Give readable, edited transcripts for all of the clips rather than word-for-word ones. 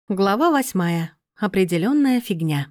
Глава 8. Определенная фигня.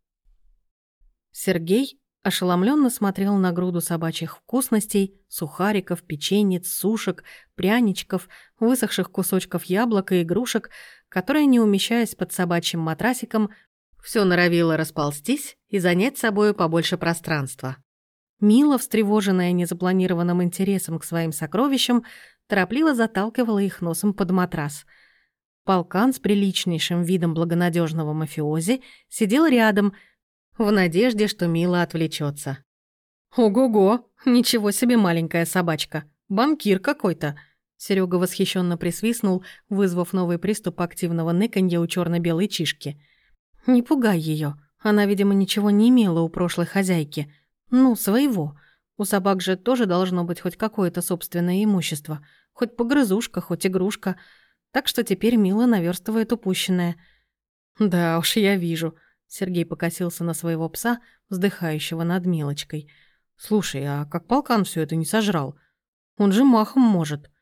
Сергей ошеломленно смотрел на груду собачьих вкусностей, сухариков, печенец, сушек, пряничков, высохших кусочков яблок и игрушек, которые, не умещаясь под собачьим матрасиком, все норовило расползтись и занять собою побольше пространства. Мила, встревоженная незапланированным интересом к своим сокровищам, торопливо заталкивала их носом под матрас — Полкан с приличнейшим видом благонадежного мафиози сидел рядом, в надежде, что Мила отвлечется. «Ого-го! Ничего себе маленькая собачка! Банкир какой-то!» Серега восхищенно присвистнул, вызвав новый приступ активного ныканья у черно-белой чишки. «Не пугай ее. Она, видимо, ничего не имела у прошлой хозяйки. Ну, своего. У собак же тоже должно быть хоть какое-то собственное имущество. Хоть погрызушка, хоть игрушка. Так что теперь Мила наверстывает упущенное». «Да уж, я вижу», — Сергей покосился на своего пса, вздыхающего над Милочкой. «Слушай, а как полкан все это не сожрал? Он же махом может».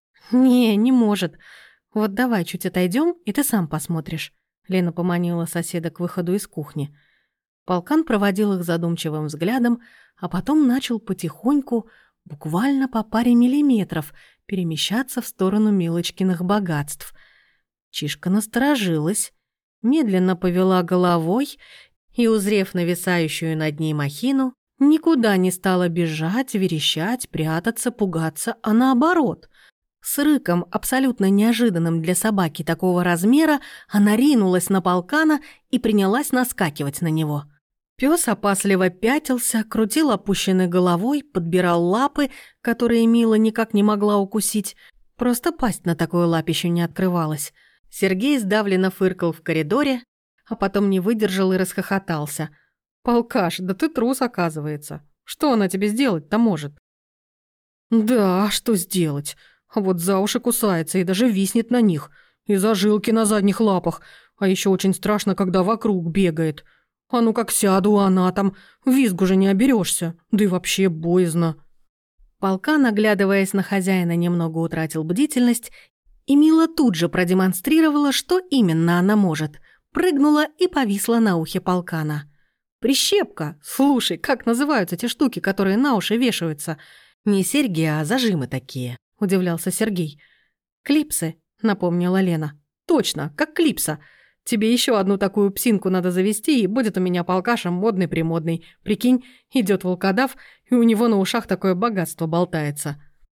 «Не может. Вот давай чуть отойдем, и ты сам посмотришь», — Лена поманила соседа к выходу из кухни. Полкан проводил их задумчивым взглядом, а потом начал потихоньку, буквально по паре миллиметров, перемещаться в сторону Милочкиных богатств. Чишка насторожилась, медленно повела головой и, узрев нависающую над ней махину, никуда не стала бежать, верещать, прятаться, пугаться, а наоборот. С рыком, абсолютно неожиданным для собаки такого размера, она ринулась на полкана и принялась наскакивать на него. Пёс опасливо пятился, крутил опущенной головой, подбирал лапы, которые Мила никак не могла укусить. Просто пасть на такое лапище не открывалась. Сергей сдавленно фыркал в коридоре, а потом не выдержал и расхохотался. «Полкаш, да ты трус, оказывается. Что она тебе сделать-то может?» «Да, что сделать? А вот за уши кусается и даже виснет на них. И за жилки на задних лапах. А еще очень страшно, когда вокруг бегает. А ну как сяду, она там, визгу же не оберешься, да и вообще боязно». Полкан, наглядываясь на хозяина, немного утратил бдительность, и Мила тут же продемонстрировала, что именно она может. Прыгнула и повисла на ухе полкана. «Прищепка! Слушай, как называются те штуки, которые на уши вешаются?» «Не серьги, а зажимы такие», — удивлялся Сергей. «Клипсы», — напомнила Лена. «Точно, как клипса. Тебе еще одну такую псинку надо завести, и будет у меня полкашем модный-примодный. Прикинь, идет волкодав, и у него на ушах такое богатство болтается».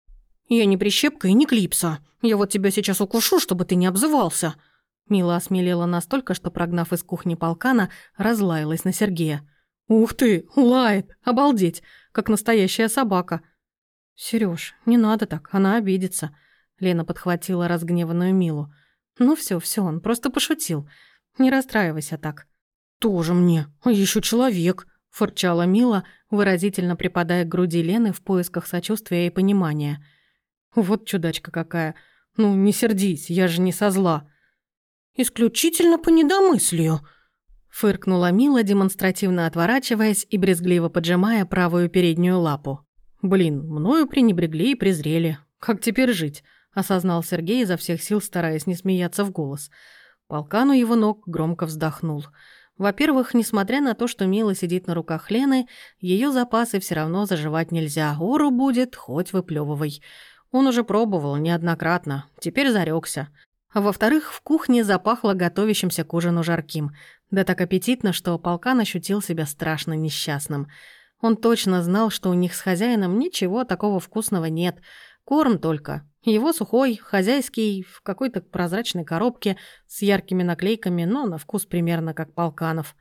«Я не прищепка и не клипса. Я вот тебя сейчас укушу, чтобы ты не обзывался». Мила осмелела настолько, что, прогнав из кухни полкана, разлаялась на Сергея. «Ух ты, лает! Обалдеть! Как настоящая собака!» «Серёж, не надо так, она обидится». Лена подхватила разгневанную Милу. «Ну всё, он просто пошутил. Не расстраивайся так». «Тоже мне, а ещё человек», — фырчала Мила, выразительно припадая к груди Лены в поисках сочувствия и понимания. «Вот чудачка какая. Ну, не сердись, я же не со зла». «Исключительно по недомыслию», — фыркнула Мила, демонстративно отворачиваясь и брезгливо поджимая правую переднюю лапу. «Блин, мною пренебрегли и презрели. Как теперь жить?» — осознал Сергей, изо всех сил стараясь не смеяться в голос. Полкан у его ног громко вздохнул. Во-первых, несмотря на то, что Мила сидит на руках Лены, ее запасы все равно заживать нельзя. Ору будет, хоть выплевывай. Он уже пробовал неоднократно, теперь зарекся. А во-вторых, в кухне запахло готовящимся к ужину жарким. Да так аппетитно, что Полкан ощутил себя страшно несчастным. Он точно знал, что у них с хозяином ничего такого вкусного нет. Корм только. Его сухой, хозяйский, в какой-то прозрачной коробке с яркими наклейками, но на вкус примерно как полканов.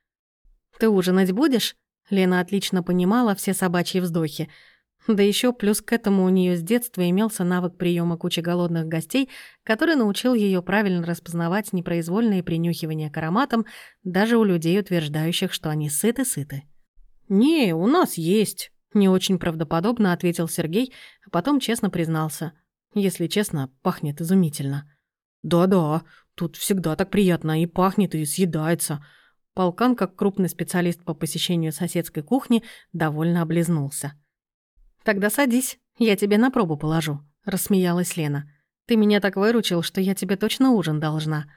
«Ты ужинать будешь?» Лена отлично понимала все собачьи вздохи. Да еще плюс к этому у нее с детства имелся навык приема кучи голодных гостей, который научил ее правильно распознавать непроизвольные принюхивания к ароматам даже у людей, утверждающих, что они сыты-сыты. «Не, у нас есть», — не очень правдоподобно ответил Сергей, а потом честно признался. Если честно, пахнет изумительно. «Да-да, тут всегда так приятно и пахнет, и съедается». Полкан, как крупный специалист по посещению соседской кухни, довольно облизнулся. «Тогда садись, я тебе на пробу положу», — рассмеялась Лена. «Ты меня так выручил, что я тебе точно ужин должна».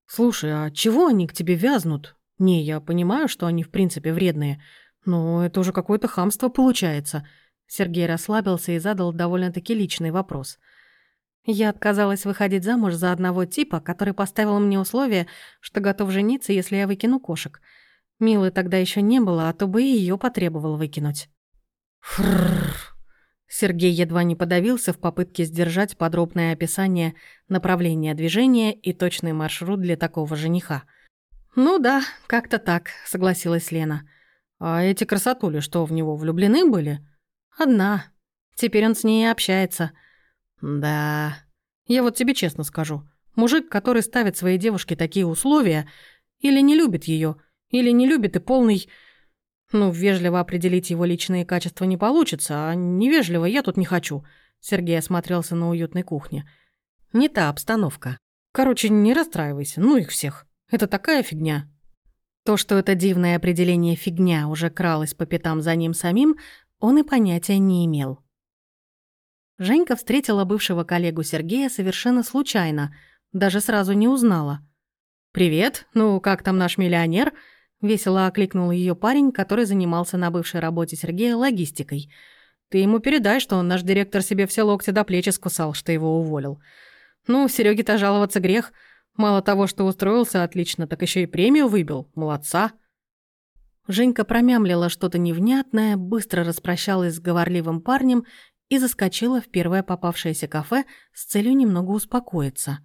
«Слушай, а чего они к тебе вязнут? Не, я понимаю, что они в принципе вредные, но это уже какое-то хамство получается». Сергей расслабился и задал довольно-таки личный вопрос. «Я отказалась выходить замуж за одного типа, который поставил мне условие, что готов жениться, если я выкину кошек. Милы тогда еще не было, а то бы и ее потребовал выкинуть». Фрррр. Сергей едва не подавился в попытке сдержать подробное описание направления движения и точный маршрут для такого жениха. «Ну да, как-то так», — согласилась Лена. «А эти красотули что, в него влюблены были?» «Одна. Теперь он с ней и общается». «Да. Я вот тебе честно скажу. Мужик, который ставит своей девушке такие условия, или не любит ее, или не любит и полный... Ну, вежливо определить его личные качества не получится, а невежливо я тут не хочу». Сергей осмотрелся на уютной кухне. «Не та обстановка. Короче, не расстраивайся, ну их всех. Это такая фигня». То, что это дивное определение «фигня» уже кралось по пятам за ним самим, он и понятия не имел. Женька встретила бывшего коллегу Сергея совершенно случайно, даже сразу не узнала. «Привет, ну как там наш миллионер?» — весело окликнул ее парень, который занимался на бывшей работе Сергея логистикой. «Ты ему передай, что наш директор себе все локти до плечи скусал, что его уволил. Ну, Серёге-то жаловаться грех. Мало того, что устроился отлично, так еще и премию выбил. Молодца». Женька промямлила что-то невнятное, быстро распрощалась с говорливым парнем и заскочила в первое попавшееся кафе с целью немного успокоиться.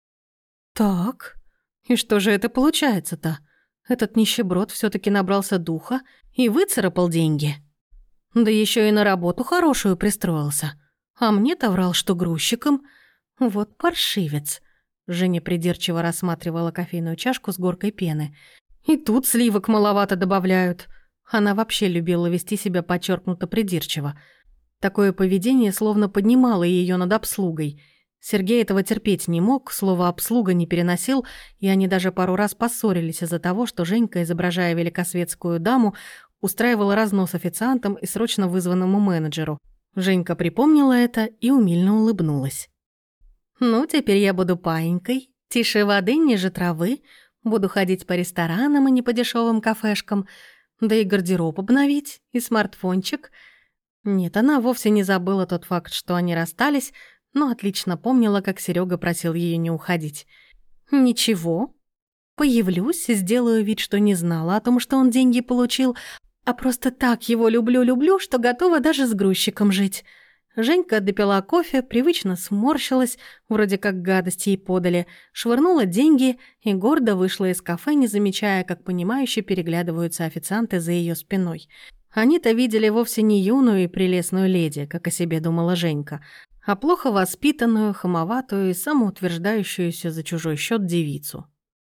«Так, и что же это получается-то? Этот нищеброд все таки набрался духа и выцарапал деньги. Да еще и на работу хорошую пристроился. А мне-то врал, что грузчиком. Вот паршивец». Женя придирчиво рассматривала кофейную чашку с горкой пены. «И тут сливок маловато добавляют». Она вообще любила вести себя подчеркнуто придирчиво. Такое поведение словно поднимало ее над обслугой. Сергей этого терпеть не мог, слово «обслуга» не переносил, и они даже пару раз поссорились из-за того, что Женька, изображая великосветскую даму, устраивала разнос официантам и срочно вызванному менеджеру. Женька припомнила это и умильно улыбнулась. «Ну, теперь я буду паинькой, тише воды, ниже травы, буду ходить по ресторанам, а не по дешевым кафешкам, да и гардероб обновить, и смартфончик». Нет, она вовсе не забыла тот факт, что они расстались, но отлично помнила, как Серёга просил её не уходить. «Ничего. Появлюсь, сделаю вид, что не знала о том, что он деньги получил, а просто так его люблю-люблю, что готова даже с грузчиком жить». Женька допила кофе, привычно сморщилась, вроде как гадость ей подали, швырнула деньги и гордо вышла из кафе, не замечая, как понимающе переглядываются официанты за её спиной. Они-то видели вовсе не юную и прелестную леди, как о себе думала Женька, а плохо воспитанную, хамоватую и самоутверждающуюся за чужой счет девицу.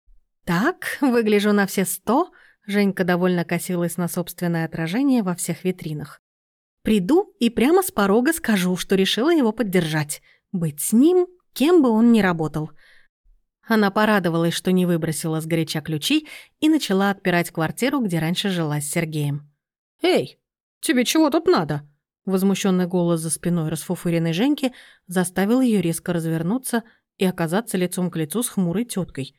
«Так, выгляжу на все 100», — Женька довольно косилась на собственное отражение во всех витринах. «Приду и прямо с порога скажу, что решила его поддержать. Быть с ним, кем бы он ни работал». Она порадовалась, что не выбросила сгоряча ключи и начала отпирать квартиру, где раньше жила с Сергеем. «Эй, тебе чего тут надо?» Возмущенный голос за спиной расфуфыренной Женьки заставил ее резко развернуться и оказаться лицом к лицу с хмурой теткой.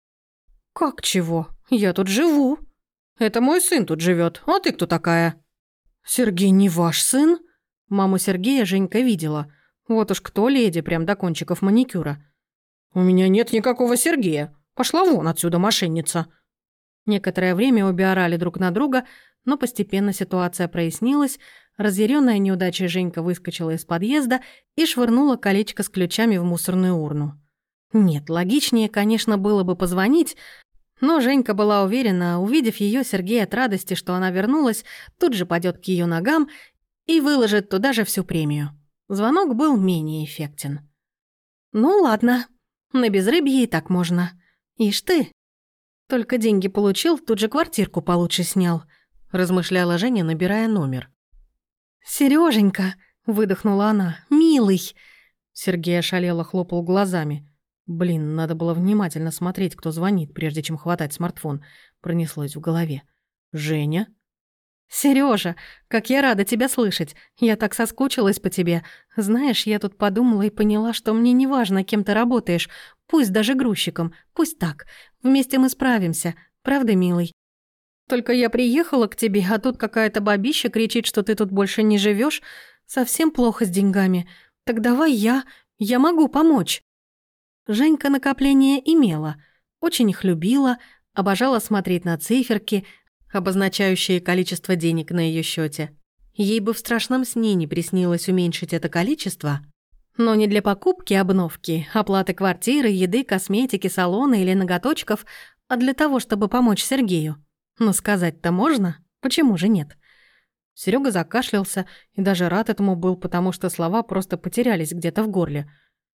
«Как чего? Я тут живу. Это мой сын тут живет. А ты кто такая?» «Сергей не ваш сын?» Маму Сергея Женька видела. Вот уж кто леди, прям до кончиков маникюра. «У меня нет никакого Сергея. Пошла вон отсюда, мошенница!» Некоторое время обе орали друг на друга, но постепенно ситуация прояснилась. Разъяренная неудачей Женька выскочила из подъезда и швырнула колечко с ключами в мусорную урну. Нет, логичнее, конечно, было бы позвонить, но Женька была уверена, увидев ее, Сергей от радости, что она вернулась, тут же падет к ее ногам и выложит туда же всю премию. Звонок был менее эффектен. «Ну ладно, на безрыбье и так можно. Ишь ты, только деньги получил, тут же квартирку получше снял», — размышляла Женя, набирая номер. «Серёженька», — выдохнула она, — «милый». Сергей ошалело хлопал глазами. «Блин, надо было внимательно смотреть, кто звонит, прежде чем хватать смартфон», — пронеслось в голове. «Женя?» «Серёжа, как я рада тебя слышать. Я так соскучилась по тебе. Знаешь, я тут подумала и поняла, что мне не важно, кем ты работаешь. Пусть даже грузчиком, пусть так. Вместе мы справимся, правда, милый? Только я приехала к тебе, а тут какая-то бабища кричит, что ты тут больше не живешь. Совсем плохо с деньгами. Так давай я могу помочь». Женька накопления имела, очень их любила, обожала смотреть на циферки, обозначающие количество денег на ее счете. Ей бы в страшном сне не приснилось уменьшить это количество, но не для покупки, обновки, оплаты квартиры, еды, косметики, салона или ноготочков, а для того, чтобы помочь Сергею. Но сказать-то можно? Почему же нет? Серега закашлялся и даже рад этому был, потому что слова просто потерялись где-то в горле.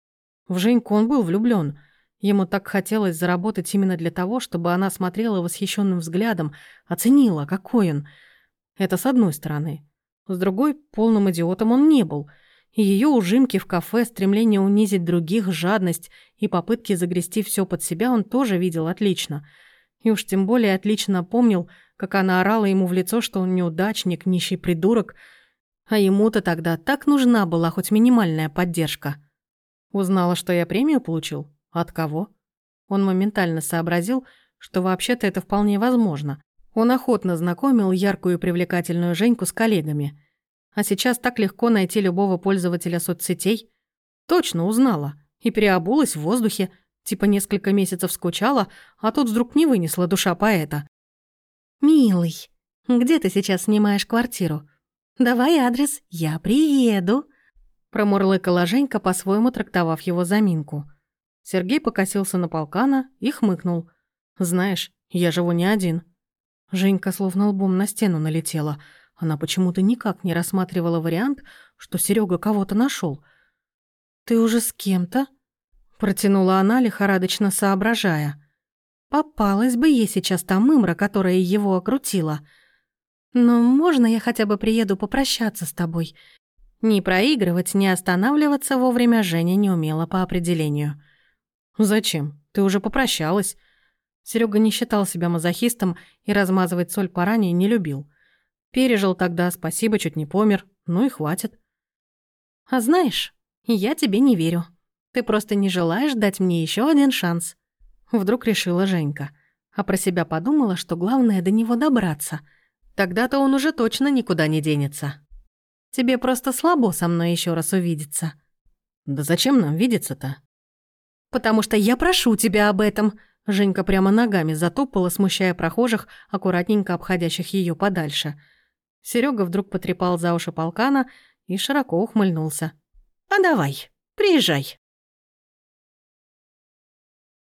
В Женьку он был влюблён. Ему так хотелось заработать именно для того, чтобы она смотрела восхищенным взглядом, оценила, какой он. Это с одной стороны. С другой, полным идиотом он не был. И её ужимки в кафе, стремление унизить других, жадность и попытки загрести всё под себя он тоже видел отлично. И уж тем более отлично помнил, как она орала ему в лицо, что он неудачник, нищий придурок. А ему-то тогда так нужна была хоть минимальная поддержка. Узнала, что я премию получил? От кого? Он моментально сообразил, что вообще-то это вполне возможно. Он охотно знакомил яркую и привлекательную Женьку с коллегами. А сейчас так легко найти любого пользователя соцсетей. Точно узнала. И переобулась в воздухе. Типа несколько месяцев скучала, а тут вдруг не вынесла душа поэта. «Милый, где ты сейчас снимаешь квартиру? Давай адрес, я приеду», — промурлыкала Женька, по-своему трактовав его заминку. Сергей покосился на полкана и хмыкнул. «Знаешь, я живу не один». Женька словно лбом на стену налетела. Она почему-то никак не рассматривала вариант, что Серега кого-то нашел. «Ты уже с кем-то?» — протянула она, лихорадочно соображая. «Попалась бы ей сейчас та мымра, которая его окрутила. Но можно я хотя бы приеду попрощаться с тобой?» Ни проигрывать, ни останавливаться вовремя Женя не умела по определению. «Зачем? Ты уже попрощалась». Серега не считал себя мазохистом и размазывать соль по ране не любил. Пережил тогда, спасибо, чуть не помер, ну и хватит. «А знаешь, я тебе не верю. Ты просто не желаешь дать мне еще один шанс». Вдруг решила Женька, а про себя подумала, что главное до него добраться. Тогда-то он уже точно никуда не денется. «Тебе просто слабо со мной еще раз увидеться». «Да зачем нам видеться-то?» «Потому что я прошу тебя об этом». Женька прямо ногами затопала, смущая прохожих, аккуратненько обходящих ее подальше. Серега вдруг потрепал за уши полкана и широко ухмыльнулся. «А давай, приезжай».